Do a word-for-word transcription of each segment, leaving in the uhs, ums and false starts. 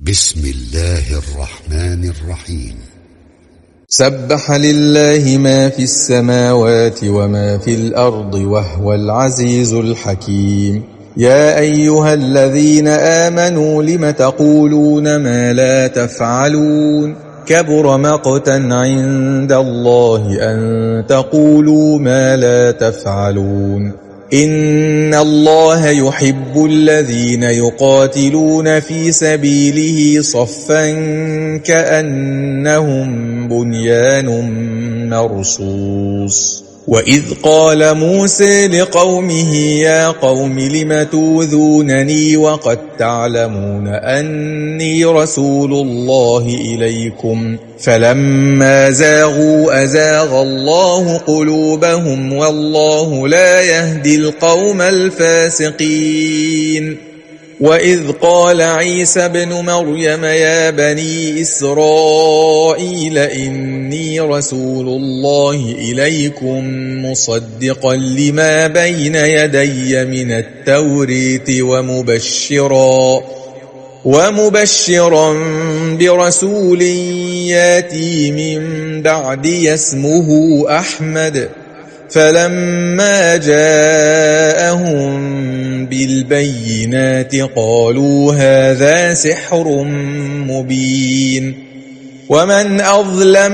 بسم الله الرحمن الرحيم. سبح لله ما في السماوات وما في الأرض وهو العزيز الحكيم. يا أيها الذين آمنوا لم تقولون ما لا تفعلون كبر مقتا عند الله أن تقولوا ما لا تفعلون. إن الله يحب الذين يقاتلون في سبيله صفا كأنهم بنيان مرصوص. وإذ قال موسى لقومه يا قوم لم توذونني وقد تعلمون أني رسول الله إليكم فلما زاغوا أزاغ الله قلوبهم والله لا يهدي القوم الفاسقين. وإذ قال عيسى ابن مريم يا بني إسرائيل إني رسول الله إليكم مصدقا لما بين يدي من التوريت ومبشرا ومبشرا برسول ياتي من بعدي اسمه أحمد. فلما جاءهم بالبينات قالوا هذا سحر مبين. ومن أظلم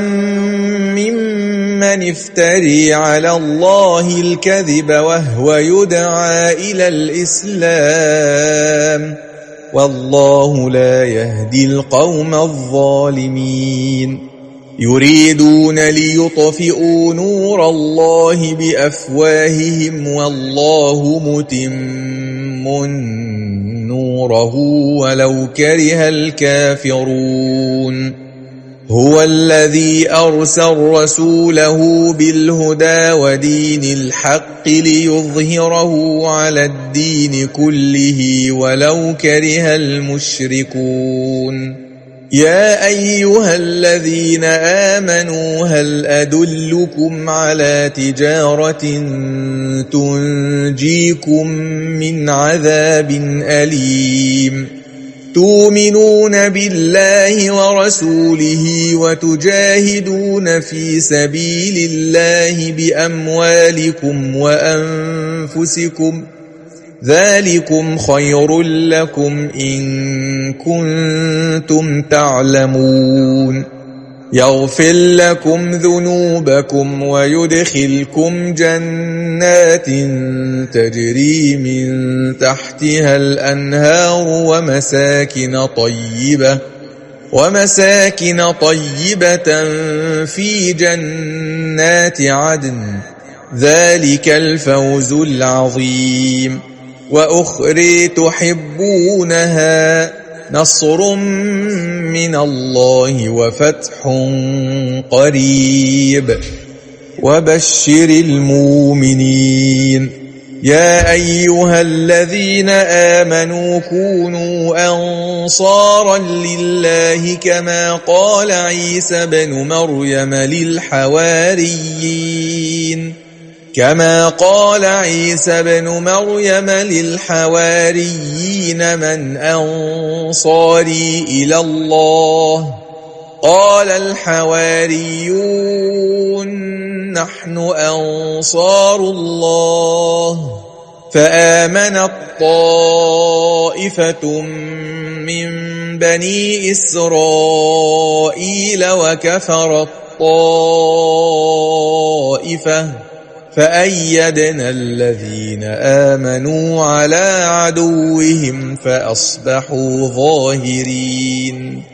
ممن افتري على الله الكذب وهو يدعى إلى الإسلام والله لا يهدي القوم الظالمين. يريدون ليطفئوا نور الله بأفواههم والله متم نوره ولو كره الكافرون. هو الذي أرسل رسوله بالهدى ودين الحق ليظهره على الدين كله ولو كره المشركون. يا أيها الذين آمنوا هل أدلكم على تجارة تنجيكم من عذاب أليم تؤمنون بالله ورسوله وتجاهدون في سبيل الله بأموالكم وأنفسكم ذلكم خير لكم إن كنتم تعلمون. يغفر لكم ذنوبكم ويدخلكم جنات تجري من تحتها الأنهار ومساكن طيبة ومساكن طيبة في جنات عدن ذلك الفوز العظيم. وأخرى تحبونها نصر من الله وفتح قريب وبشر المؤمنين. يا أيها الذين آمنوا كونوا أنصارا لله كما قال عيسى بن مريم للحواريين كما قال عيسى بن مريم للحواريين من أنصاري إلى الله قال الحواريون نحن أنصار الله. فآمنت طائفة من بني إسرائيل وكفرت طائفة فأيدنا الذين آمنوا على عدوهم فأصبحوا ظاهرين.